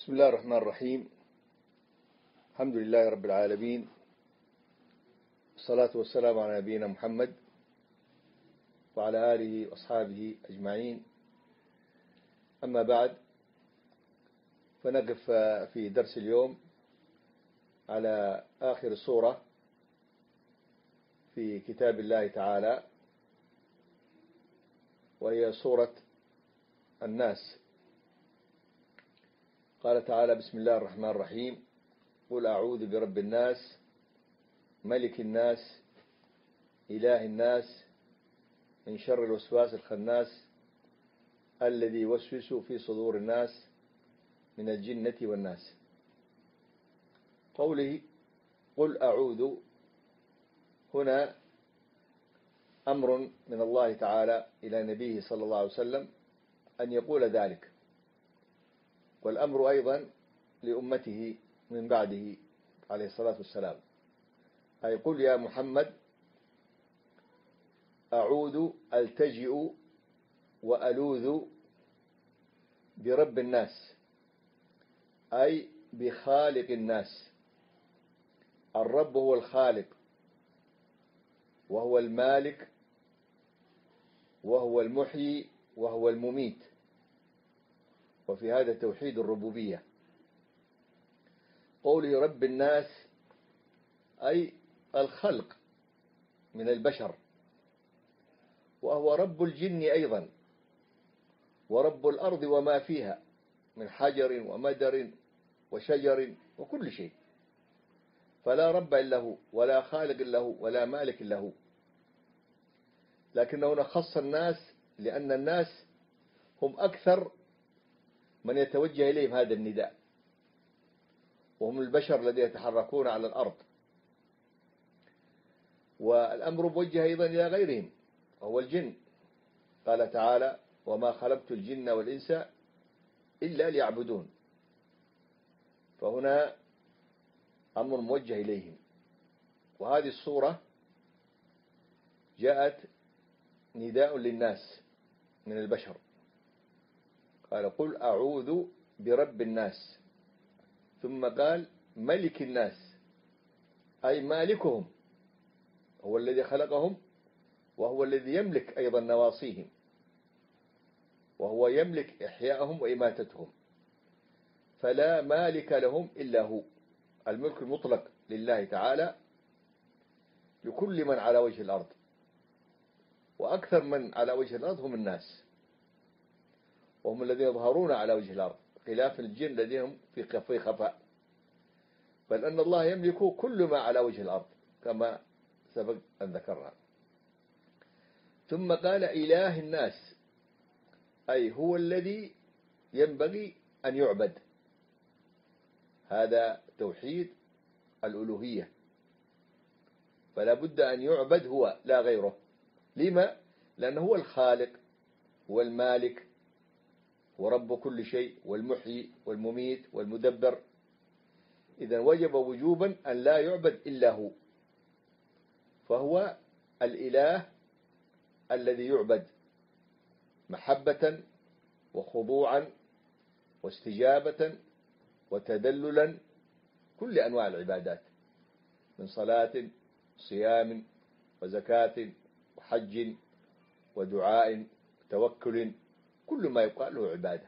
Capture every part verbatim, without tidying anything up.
بسم الله الرحمن الرحيم. الحمد لله رب العالمين، والصلاة والسلام على نبينا محمد وعلى آله وأصحابه أجمعين. أما بعد، فنقف في درس اليوم على آخر سورة في كتاب الله تعالى، وهي سورة الناس. قال تعالى: بسم الله الرحمن الرحيم: قل أعوذ برب الناس، ملك الناس، إله الناس، من شر الوسواس الخناس، الذي يوسوس في صدور الناس من الجنة والناس. قوله قل أعوذ هنا أمر من الله تعالى إلى نبيه صلى الله عليه وسلم أن يقول ذلك، والأمر أيضا لأمته من بعده عليه الصلاة والسلام، أي قل يا محمد أعوذ ألتجئ وألوذ برب الناس، أي بخالق الناس. الرب هو الخالق، وهو المالك، وهو المحيي، وهو المميت، وفي هذا توحيد الربوبية. قوله رب الناس أي الخلق من البشر، وهو رب الجن أيضا، ورب الأرض وما فيها من حجر ومدر وشجر وكل شيء، فلا رب إلا هو، ولا خالق إلا هو، ولا مالك إلا هو. لكنه هنا خص الناس لأن الناس هم أكثر من يتوجه إليهم هذا النداء، وهم البشر الذين يتحركون على الأرض. والأمر موجه أيضا إلى غيرهم، وهو الجن. قال تعالى: وما خلقت الجن والإنس إلا ليعبدون. فهنا أمر موجه إليهم. وهذه الصورة جاءت نداء للناس من البشر. قال: قل أعوذ برب الناس، ثم قال ملك الناس، أي مالكهم، هو الذي خلقهم، وهو الذي يملك أيضا نواصيهم، وهو يملك إحياءهم وإماتتهم، فلا مالك لهم إلا هو. الملك المطلق لله تعالى لكل من على وجه الأرض، وأكثر من على وجه الأرض هم الناس، وهم الذين يظهرون على وجه الأرض، خلاف الجن الذين هم في خفاء. بل أن الله يملك كل ما على وجه الأرض كما سبق أن ذكرنا. ثم قال إله الناس، أي هو الذي ينبغي أن يعبد. هذا توحيد الألوهية، فلا بد أن يعبد هو لا غيره. لما؟ لأنه هو الخالق، هو المالك، هو رب كل شيء، والمحيي والمميت والمدبر. إذن وجب وجوبا أن لا يعبد إلا هو، فهو الإله الذي يعبد محبة وخضوعا واستجابة وتدللا، كل أنواع العبادات من صلاة صيام وزكاة وحج ودعاء وتوكل، كل ما يقال له عبادة.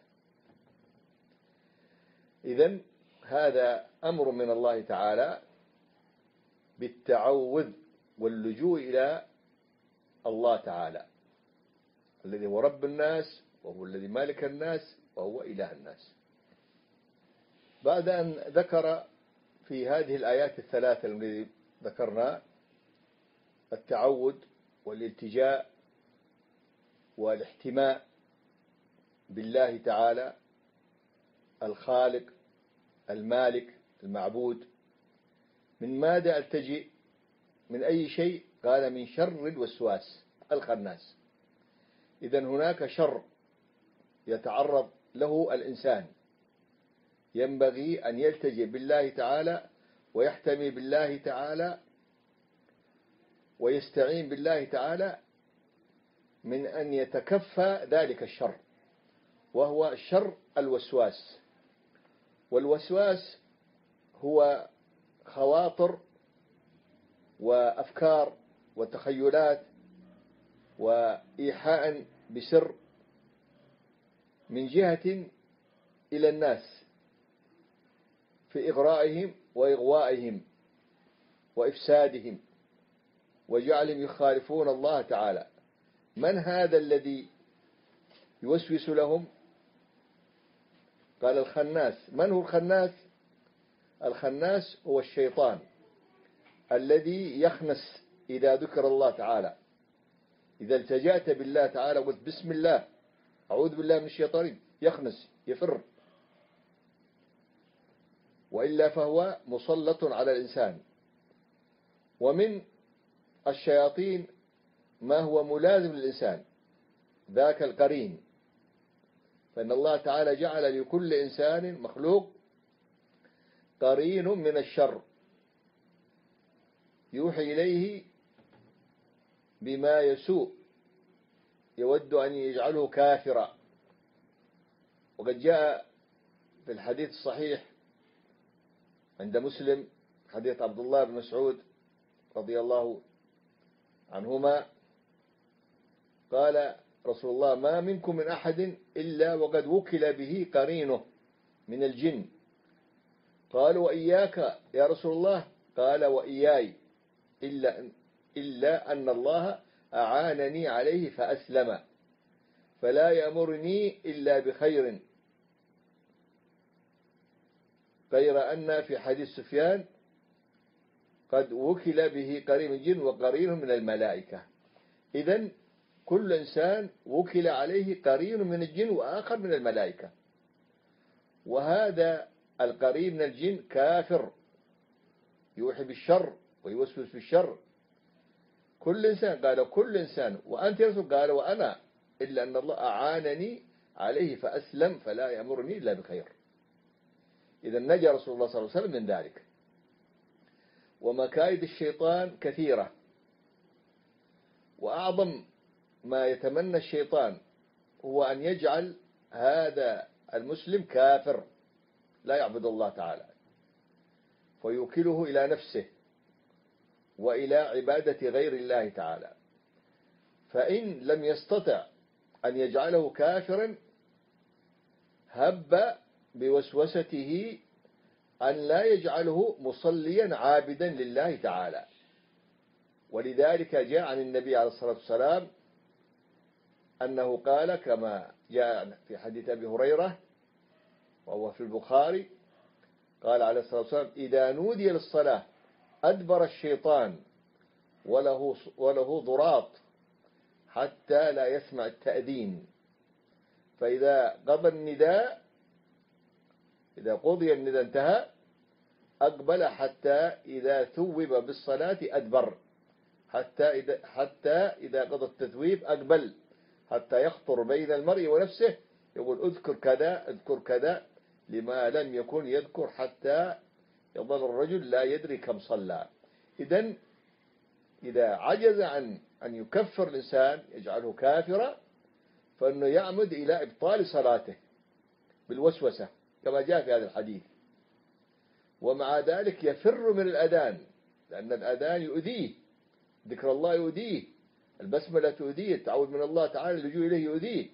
إذن هذا أمر من الله تعالى بالتعوذ واللجوء إلى الله تعالى، الذي هو رب الناس، وهو الذي مالك الناس، وهو إله الناس. بعد أن ذكر في هذه الآيات الثلاثة التي ذكرنا التعوذ والالتجاء والاحتماء بالله تعالى الخالق المالك المعبود، من ماذا التجئ؟ من أي شيء؟ قال: من شر الوسواس الخناس. إذن هناك شر يتعرض له الإنسان، ينبغي أن يلتجئ بالله تعالى ويحتمي بالله تعالى ويستعين بالله تعالى من أن يتكفى ذلك الشر، وهو شر الوسواس. والوسواس هو خواطر وأفكار وتخيلات وإيحاء بسر من جهة إلى الناس في إغرائهم وإغوائهم وإفسادهم وجعلهم يخالفون الله تعالى. من هذا الذي يوسوس لهم؟ قال الخناس. من هو الخناس؟ الخناس هو الشيطان الذي يخنس إذا ذكر الله تعالى. إذا التجأت بالله تعالى وقلت بسم الله أعوذ بالله من الشيطان يخنس يفر، وإلا فهو مسلط على الإنسان. ومن الشياطين ما هو ملازم للإنسان، ذاك القرين. فإن الله تعالى جعل لكل إنسان مخلوق قرين من الشر يوحي إليه بما يسوء، يود أن يجعله كافرا. وقد جاء في الحديث الصحيح عند مسلم حديث عبد الله بن مسعود رضي الله عنهما قال رسول الله: ما منكم من أحد إلا وقد وكل به قرينه من الجن. قالوا: وإياك يا رسول الله؟ قال: وإياي، إلا أن, إلا أن الله أعانني عليه فأسلم، فلا يأمرني إلا بخير. غير أن في حديث سفيان قد وكل به قرين من الجن وقرين من الملائكة. إذن كل إنسان وكل عليه قرين من الجن وآخر من الملائكة، وهذا القرين من الجن كافر يوحي بالشر ويوسوس بالشر. كل إنسان، قال كل إنسان، وأنت يا رسول؟ قال وأنا، إلا أن الله أعانني عليه فأسلم فلا يأمرني إلا بخير. إذا نجا رسول الله صلى الله عليه وسلم من ذلك. ومكايد الشيطان كثيرة، وأعظم ما يتمنى الشيطان هو أن يجعل هذا المسلم كافر لا يعبد الله تعالى، فيوكله إلى نفسه وإلى عبادة غير الله تعالى. فإن لم يستطع أن يجعله كافرا هب بوسوسته أن لا يجعله مصليا عابدا لله تعالى. ولذلك جاء عن النبي عليه الصلاة والسلام أنه قال كما جاء في حديث أبي هريرة وهو في البخاري، قال عليه الصلاة والسلام: إذا نودي للصلاة أدبر الشيطان وله, وله ضراط حتى لا يسمع التأذين، فإذا قضى النداء، إذا قضي النداء انتهى، أقبل حتى إذا ثوب بالصلاة أدبر، حتى إذا, حتى إذا قضى التثويب أقبل، حتى يخطر بين المرء ونفسه يقول اذكر كذا اذكر كذا، لما لم يكن يذكر حتى يظل الرجل لا يدري كم صلى. إذن إذا عجز عن أن يكفر الإنسان يجعله كافرا، فإنه يعمد إلى إبطال صلاته بالوسوسة كما جاء في هذا الحديث. ومع ذلك يفر من الأذان، لأن الأذان يؤذيه، ذكر الله يؤذيه، البسملة تؤذيه، التعوذ من الله تعالى اللجوء إليه يؤذيه،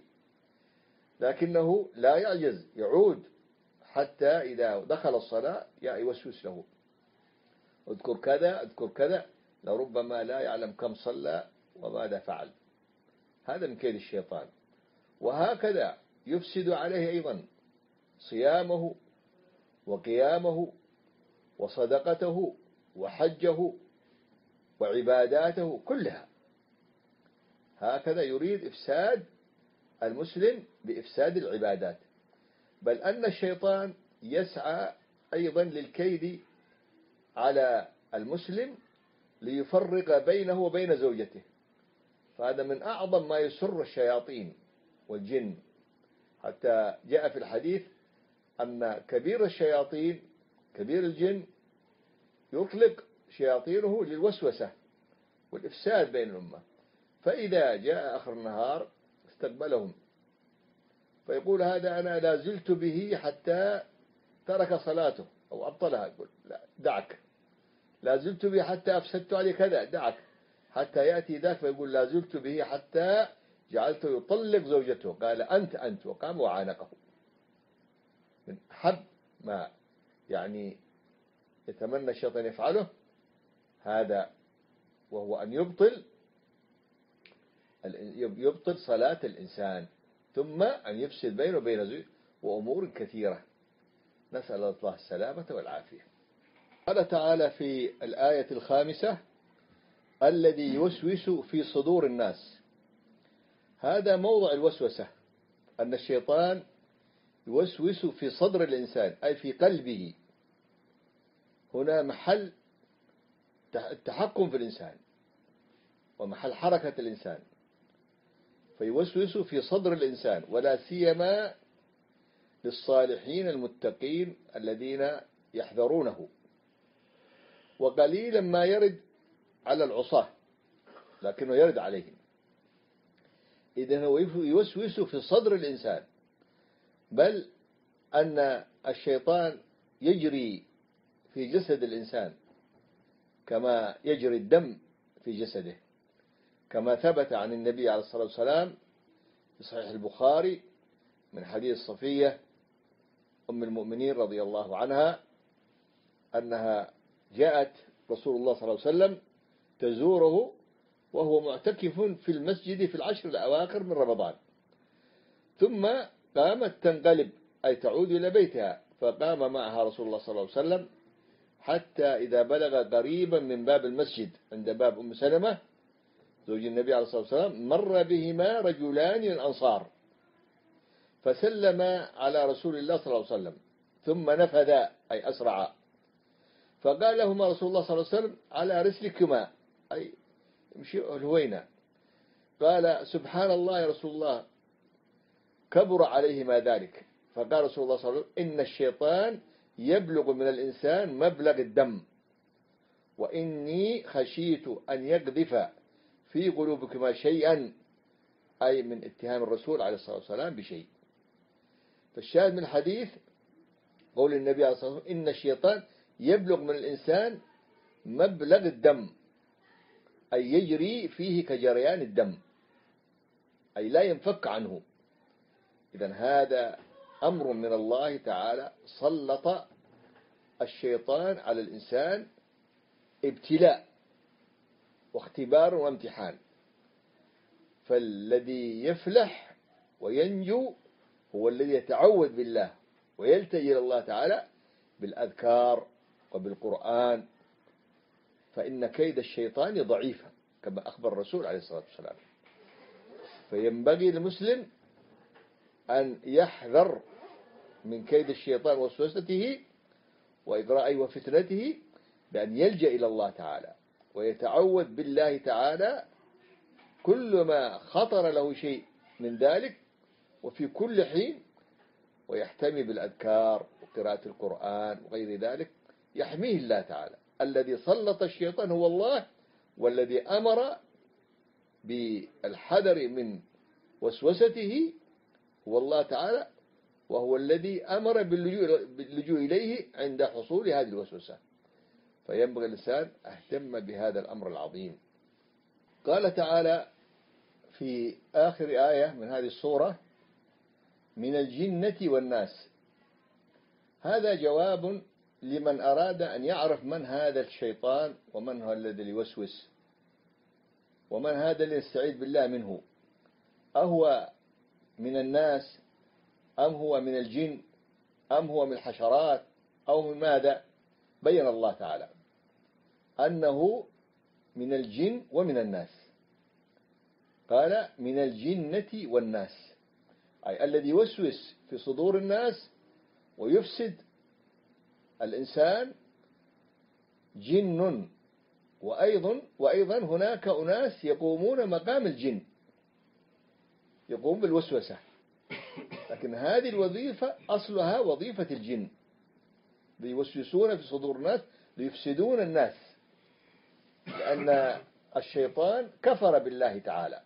لكنه لا يعجز، يعود حتى إذا دخل الصلاة يوسوس له اذكر كذا اذكر كذا، لربما لا يعلم كم صلى وماذا فعل. هذا من كيد الشيطان. وهكذا يفسد عليه أيضا صيامه وقيامه وصدقته وحجه وعباداته كلها. هكذا يريد إفساد المسلم بإفساد العبادات. بل أن الشيطان يسعى أيضا للكيد على المسلم ليفرق بينه وبين زوجته. فهذا من أعظم ما يسر الشياطين والجن، حتى جاء في الحديث أن كبير الشياطين كبير الجن يطلق شياطينه للوسوسة والإفساد بين الأمة. فإذا جاء آخر النهار استقبلهم فيقول هذا أنا لا زلت به حتى ترك صلاته أو أبطلها يقول لا دعك، لا زلت به حتى أفسدت عليه كذا، دعك، حتى يأتي ذاك فيقول لا زلت به حتى جعلته يطلق زوجته، قال أنت أنت، وقام وعانقه. من أحب ما يعني يتمنى الشيطان يفعله هذا، وهو أن يبطل يبطل صلاة الإنسان، ثم أن يفسد بينه وبين زوجته وأمور كثيرة، نسأل الله السلامة والعافية. قال تعالى في الآية الخامسة الذي يوسوس في صدور الناس. هذا موضع الوسوسة، أن الشيطان يوسوس في صدر الإنسان أي في قلبه، هنا محل التحكم في الإنسان ومحل حركة الإنسان، فيوسوس في صدر الإنسان، ولا سيما للصالحين المتقين الذين يحذرونه، وقليلا ما يرد على العصاة لكنه يرد عليهم. إذن هو يوسوس في صدر الإنسان، بل أن الشيطان يجري في جسد الإنسان كما يجري الدم في جسده، كما ثبت عن النبي عليه الصلاة والسلام في صحيح البخاري من حديث صفية أم المؤمنين رضي الله عنها أنها جاءت رسول الله صلى الله عليه وسلم تزوره وهو معتكف في المسجد في العشر الأواخر من رمضان، ثم قامت تنقلب أي تعود إلى بيتها، فقام معها رسول الله صلى الله عليه وسلم حتى إذا بلغ قريبا من باب المسجد عند باب أم سلمة زوج النبي عليه الصلاة والسلام مر بهما رجلان من الأنصار فسلم على رسول الله صلى الله عليه وسلم، ثم نفذا أي أسرعا، فقال لهما رسول الله صلى الله عليه وسلم على رسلكما أي امشي الهوينة، قال سبحان الله يا رسول الله كبر عليهما ذلك، فقال رسول الله صلى الله عليه وسلم إن الشيطان يبلغ من الإنسان مبلغ الدم، وإني خشيت أن يقذف في قلوبكما شيئا، أي من اتهام الرسول عليه الصلاة والسلام بشيء. فالشاهد من الحديث قول النبي عليه الصلاة والسلام إن الشيطان يبلغ من الإنسان مبلغ الدم، أي يجري فيه كجريان الدم، أي لا ينفك عنه. إذن هذا أمر من الله تعالى، سلط الشيطان على الإنسان ابتلاء واختبار وامتحان، فالذي يفلح وينجو هو الذي يتعوذ بالله ويلتجئ إلى الله تعالى بالأذكار وبالقرآن، فإن كيد الشيطان ضعيف كما أخبر الرسول عليه الصلاة والسلام. فينبغي للمسلم أن يحذر من كيد الشيطان ووسوسته وإغراءه وفتنته بأن يلجأ إلى الله تعالى ويتعوذ بالله تعالى كل ما خطر له شيء من ذلك وفي كل حين، ويحتمي بالأذكار وقراءة القرآن وغير ذلك يحميه الله تعالى. الذي سلط الشيطان هو الله، والذي أمر بالحذر من وسوسته هو الله تعالى، وهو الذي أمر باللجوء إليه عند حصول هذه الوسوسة. فينبغي الإنسان اهتم بهذا الأمر العظيم. قال تعالى في آخر آية من هذه السورة من الجنة والناس. هذا جواب لمن أراد أن يعرف من هذا الشيطان ومن هو الذي يوسوس ومن هذا الذي يستعيذ بالله منه، أهو من الناس أم هو من الجن أم هو من الحشرات أو من ماذا؟ بين الله تعالى أنه من الجن ومن الناس. قال من الجنة والناس، أي الذي يوسوس في صدور الناس ويفسد الإنسان جن، وأيضا وأيضا هناك أناس يقومون مقام الجن، يقوم بالوسوسة، لكن هذه الوظيفة أصلها وظيفة الجن، ليوسوسون في صدور الناس ليفسدون الناس، لأن الشيطان كفر بالله تعالى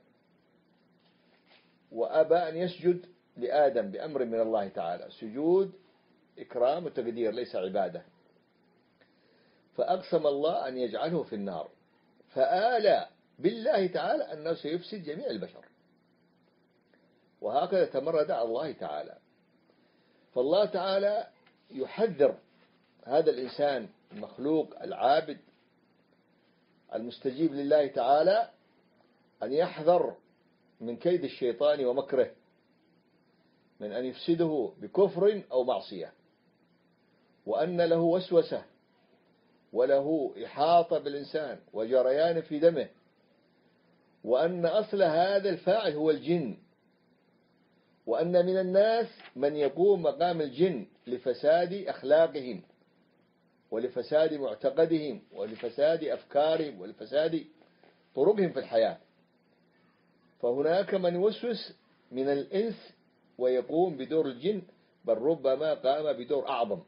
وأبى أن يسجد لآدم بأمر من الله تعالى، سجود إكرام وتقدير ليس عبادة. فأقسم الله أن يجعله في النار، فآل بالله تعالى أنه سيفسد جميع البشر، وهكذا تمرد على الله تعالى. فالله تعالى يحذر هذا الإنسان المخلوق العابد المستجيب لله تعالى أن يحذر من كيد الشيطان ومكره، من أن يفسده بكفر أو معصية، وأن له وسوسة وله إحاطة بالإنسان وجريان في دمه، وأن أصل هذا الفاعل هو الجن، وأن من الناس من يقوم مقام الجن لفساد أخلاقهم ولفساد معتقدهم ولفساد أفكارهم ولفساد طرقهم في الحياة. فهناك من يوسوس من الإنس ويقوم بدور الجن، بل ربما قام بدور أعظم،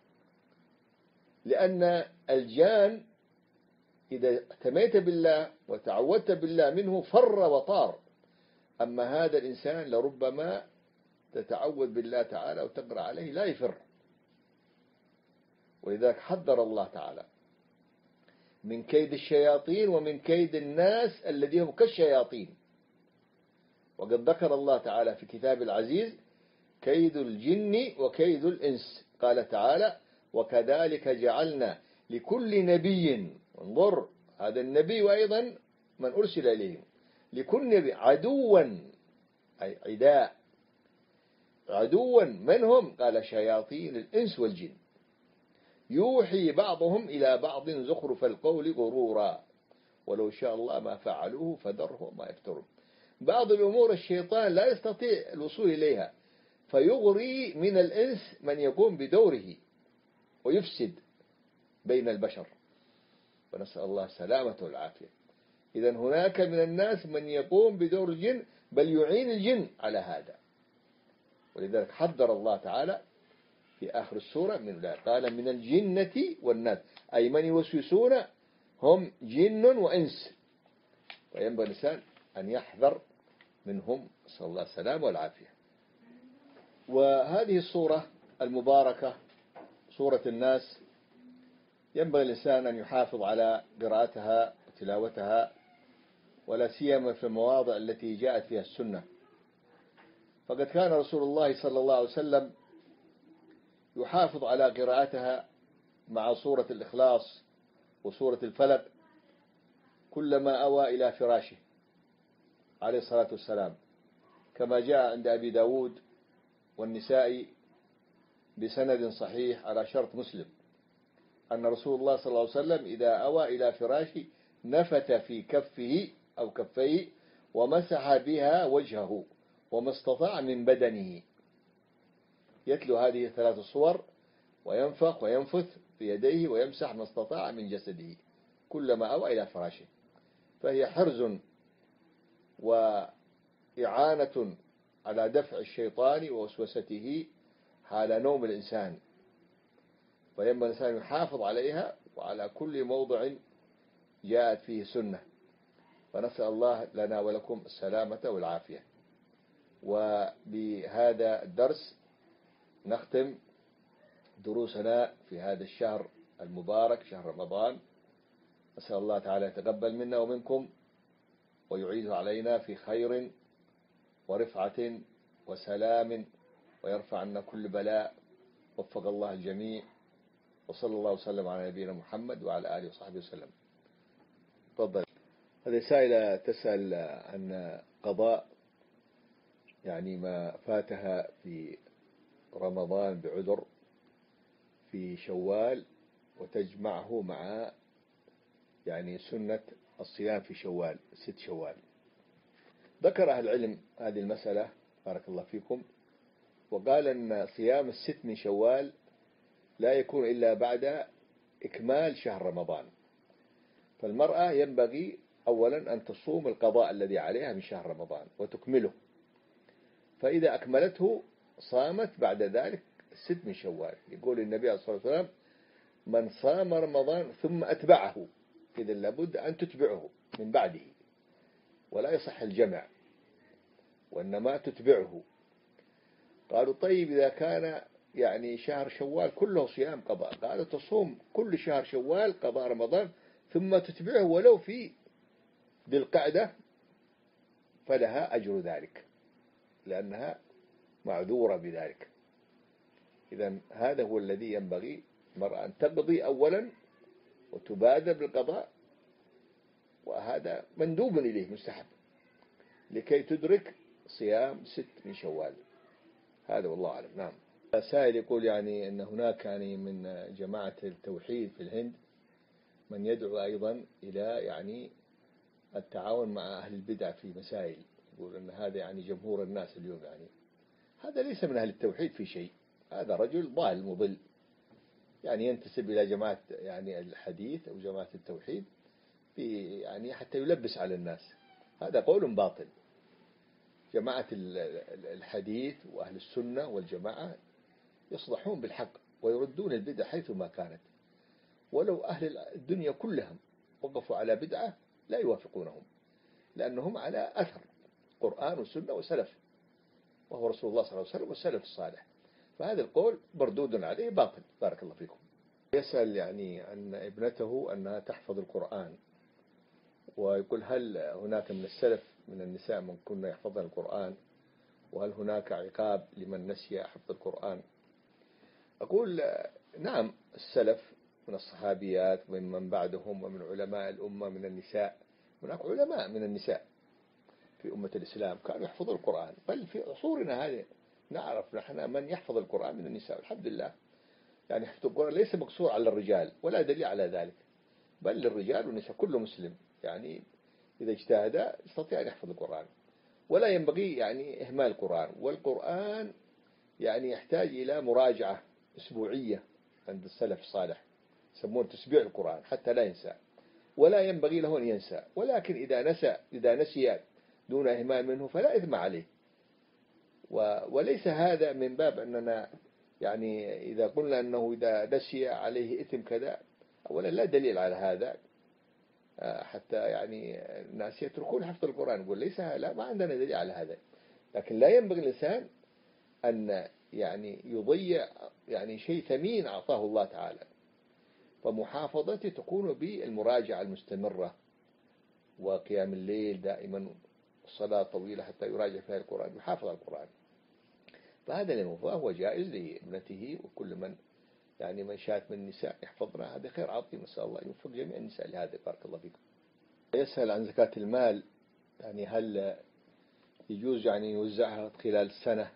لأن الجان إذا اعتميت بالله وتعودت بالله منه فر وطار، أما هذا الإنسان لربما تتعود بالله تعالى وتقرأ عليه لا يفر. ولذلك حذر الله تعالى من كيد الشياطين ومن كيد الناس الذين هم كالشياطين. وقد ذكر الله تعالى في كتاب العزيز كيد الجن وكيد الإنس، قال تعالى وكذلك جعلنا لكل نبي، انظر هذا النبي وأيضا من أرسل إليهم، لكل نبي عدوا أي عداء، عدوا من هم؟ قال شياطين الإنس والجن يوحي بعضهم إلى بعض زخرف القول غرورا ولو شاء الله ما فعلوه فذرهم ما يفترون. بعض الأمور الشيطان لا يستطيع الوصول إليها، فيغري من الإنس من يقوم بدوره ويفسد بين البشر، ونسأل الله السلامة والعافية. إذن هناك من الناس من يقوم بدور الجن بل يعين الجن على هذا، ولذلك حذر الله تعالى في آخر السورة من لا قال من الجنة والناس، أي من يوسوسون هم جن وإنس، وينبغي الإنسان أن يحذر منهم، صلى الله السلام والعافية. وهذه السورة المباركة سورة الناس ينبغي الإنسان أن يحافظ على قراءتها وتلاوتها، ولا سيما في المواضع التي جاءت فيها السنة. فقد كان رسول الله صلى الله عليه وسلم يحافظ على قراءتها مع سورة الإخلاص وسورة الفلق كلما أوى إلى فراشه عليه الصلاة والسلام، كما جاء عند أبي داود والنسائي بسند صحيح على شرط مسلم أن رسول الله صلى الله عليه وسلم إذا أوى إلى فراشه نفت في كفه أو كفيه ومسح بها وجهه وما استطاع من بدنه، يتلو هذه الثلاث صور وينفخ وينفث في يديه ويمسح ما استطاع من جسده كلما أوى إلى فراشه. فهي حرز وإعانة على دفع الشيطان ووسوسته حال نوم الإنسان، فينبغي الإنسان يحافظ عليها وعلى كل موضع جاءت فيه سنة، فنسأل الله لنا ولكم السلامة والعافية. وبهذا الدرس نختم دروسنا في هذا الشهر المبارك شهر رمضان. أسأل الله تعالى يتقبل منا ومنكم ويعيده علينا في خير ورفعة وسلام، ويرفع عنا كل بلاء. وفق الله الجميع، وصلى الله وسلم على نبينا محمد وعلى آله وصحبه وسلم. تفضل. هذه سائلة تسأل عن قضاء يعني ما فاتها في رمضان بعذر في شوال، وتجمعه مع يعني سنة الصيام في شوال ست شوال. ذكر أهل العلم هذه المسألة بارك الله فيكم، وقال أن صيام الست من شوال لا يكون إلا بعد إكمال شهر رمضان. فالمرأة ينبغي أولا أن تصوم القضاء الذي عليها من شهر رمضان وتكمله، فإذا أكملته صامت بعد ذلك الست من شوال. يقول النبي عليه الصلاة والسلام من صام رمضان ثم أتبعه، إذا لابد أن تتبعه من بعده، ولا يصح الجمع وإنما تتبعه. قالوا طيب إذا كان يعني شهر شوال كله صيام قضاء، قالوا تصوم كل شهر شوال قضاء رمضان ثم تتبعه ولو في ذي القعدة فلها أجر ذلك لأنها معذورة بذلك. إذن هذا هو الذي ينبغي المرأة أن تقضي أولا وتبادر بالقضاء، وهذا مندوب إليه مستحب لكي تدرك صيام ست من شوال. هذا والله أعلم. نعم. سائل يقول يعني أن هناك يعني من جماعة التوحيد في الهند من يدعو أيضا إلى يعني التعاون مع أهل البدع في مسائل، يقول أن هذا يعني جمهور الناس اليوم، يعني هذا ليس من أهل التوحيد في شيء، هذا رجل ضال مضل يعني ينتسب إلى جماعة يعني الحديث أو جماعة التوحيد في يعني حتى يلبس على الناس، هذا قول باطل. جماعة الحديث وأهل السنة والجماعة يصلحون بالحق ويردون البدع حيث ما كانت، ولو أهل الدنيا كلهم وقفوا على بدعة لا يوافقونهم، لأنهم على أثر قرآن وسنة وسلف، وهو رسول الله صلى الله عليه وسلم والسلف الصالح، فهذا القول مردود عليه باطل. بارك الله فيكم. يسأل يعني عن ابنته أنها تحفظ القرآن، ويقول هل هناك من السلف من النساء من كنا يحفظن القرآن، وهل هناك عقاب لمن نسي حفظ القرآن؟ أقول نعم، السلف من الصحابيات ومن من بعدهم ومن علماء الأمة من النساء، هناك علماء من النساء في أمة الإسلام كانوا يحفظوا القرآن، بل في عصورنا هذه نعرف نحن من يحفظ القرآن من النساء الحمد لله. يعني حفظ القرآن ليس مقصور على الرجال ولا دليل على ذلك، بل للرجال والنساء كل مسلم يعني إذا اجتهد يستطيع أن يحفظ القرآن، ولا ينبغي يعني إهمال القرآن. والقرآن يعني يحتاج إلى مراجعة أسبوعية عند السلف الصالح، يسمون تسبيع القرآن حتى لا ينسى، ولا ينبغي له أن ينسى، ولكن إذا نسى إذا نسي دون إهمال منه فلا إثم عليه. وليس هذا من باب أننا يعني إذا قلنا أنه إذا نسي عليه إثم كذا، أولا لا دليل على هذا حتى يعني الناس يتركون حفظ القرآن، نقول ليس لا ما عندنا دليل على هذا، لكن لا ينبغي الإنسان أن يعني يضيع يعني شيء ثمين أعطاه الله تعالى. فمحافظته تكون بالمراجعة المستمرة وقيام الليل دائما، الصلاة طويلة حتى يراجع فيها القرآن، يحافظ على القرآن. فهذا الموضوع هو جائز لابنته وكل من يعني من شاءت من النساء يحفظنا، هذا خير عظيم، نسأل الله يوفق جميع النساء لهذا. بارك الله فيكم. يسأل عن زكاة المال، يعني هل يجوز يعني يوزعها خلال السنة؟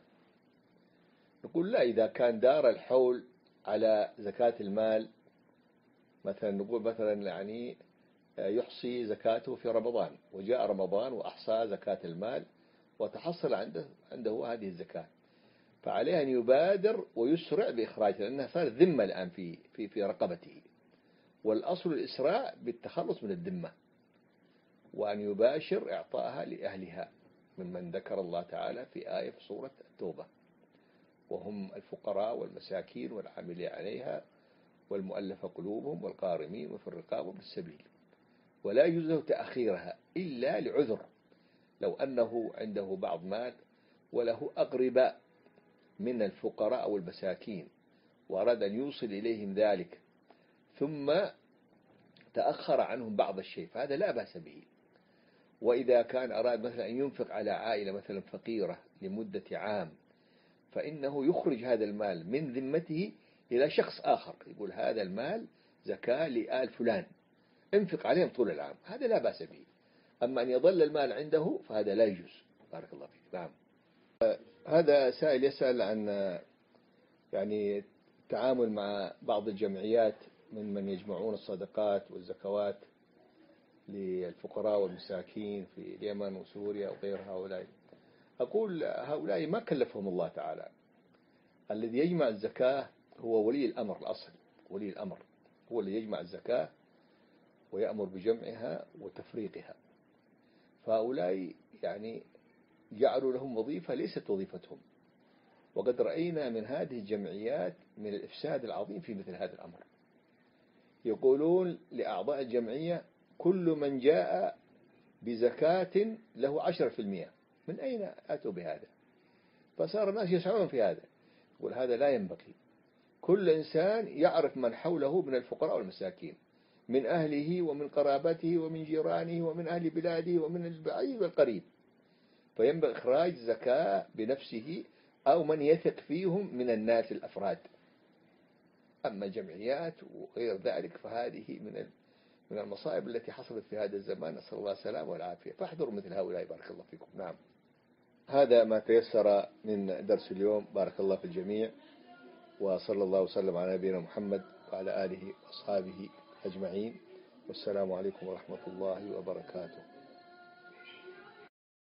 نقول لا، إذا كان دار الحول على زكاة المال، مثلا نقول مثلا يعني يحصي زكاته في رمضان وجاء رمضان وأحصى زكاة المال وتحصل عنده عنده هذه الزكاة، فعليه أن يبادر ويسرع بإخراجها، لأنها صارت ذمة الآن في في في رقبته، والأصل الإسراع بالتخلص من الذمة، وأن يباشر إعطائها لأهلها ممن ذكر الله تعالى في آية في سورة التوبة، وهم الفقراء والمساكين والعاملين عليها والمؤلف قلوبهم والقارمين وفي الرقاب وفي السبيل. ولا يجوز له تأخيرها إلا لعذر، لو أنه عنده بعض مال وله أقرباء من الفقراء أو المساكين وأراد أن يوصل إليهم ذلك ثم تأخر عنهم بعض الشيء فهذا لا بأس به. وإذا كان أراد مثلا أن ينفق على عائلة مثلا فقيرة لمدة عام، فإنه يخرج هذا المال من ذمته إلى شخص آخر، يقول هذا المال زكاة لآل فلان انفق عليهم طول العام، هذا لا بأس به. أما أن يظل المال عنده فهذا لا يجوز. بارك الله فيك. نعم. هذا سائل يسأل عن يعني التعامل مع بعض الجمعيات من من يجمعون الصدقات والزكوات للفقراء والمساكين في اليمن وسوريا وغير هؤلاء. أقول هؤلاء ما كلفهم الله تعالى، الذي يجمع الزكاة هو ولي الأمر، الأصل ولي الأمر هو الذي يجمع الزكاة ويأمر بجمعها وتفريقها، فهؤلاء يعني جعلوا لهم وظيفة ليست وظيفتهم، وقد رأينا من هذه الجمعيات من الإفساد العظيم في مثل هذا الأمر. يقولون لأعضاء الجمعية كل من جاء بزكاة له عشرة في المئة، من أين أتوا بهذا؟ فصار الناس يسعون في هذا، يقول هذا لا ينبغي. كل إنسان يعرف من حوله من الفقراء والمساكين، من أهله ومن قرابته ومن جيرانه ومن أهل بلاده ومن البعيد والقريب، فينبغي إخراج زكاة بنفسه أو من يثق فيهم من الناس الأفراد. أما جمعيات وغير ذلك فهذه من من المصائب التي حصلت في هذا الزمان، نسأل الله السلامة والعافية، فاحذروا مثل هؤلاء. بارك الله فيكم. نعم، هذا ما تيسر من درس اليوم. بارك الله في الجميع، وصلى الله وسلم على نبينا محمد وعلى آله وأصحابه أجمعين، والسلام عليكم ورحمة الله وبركاته.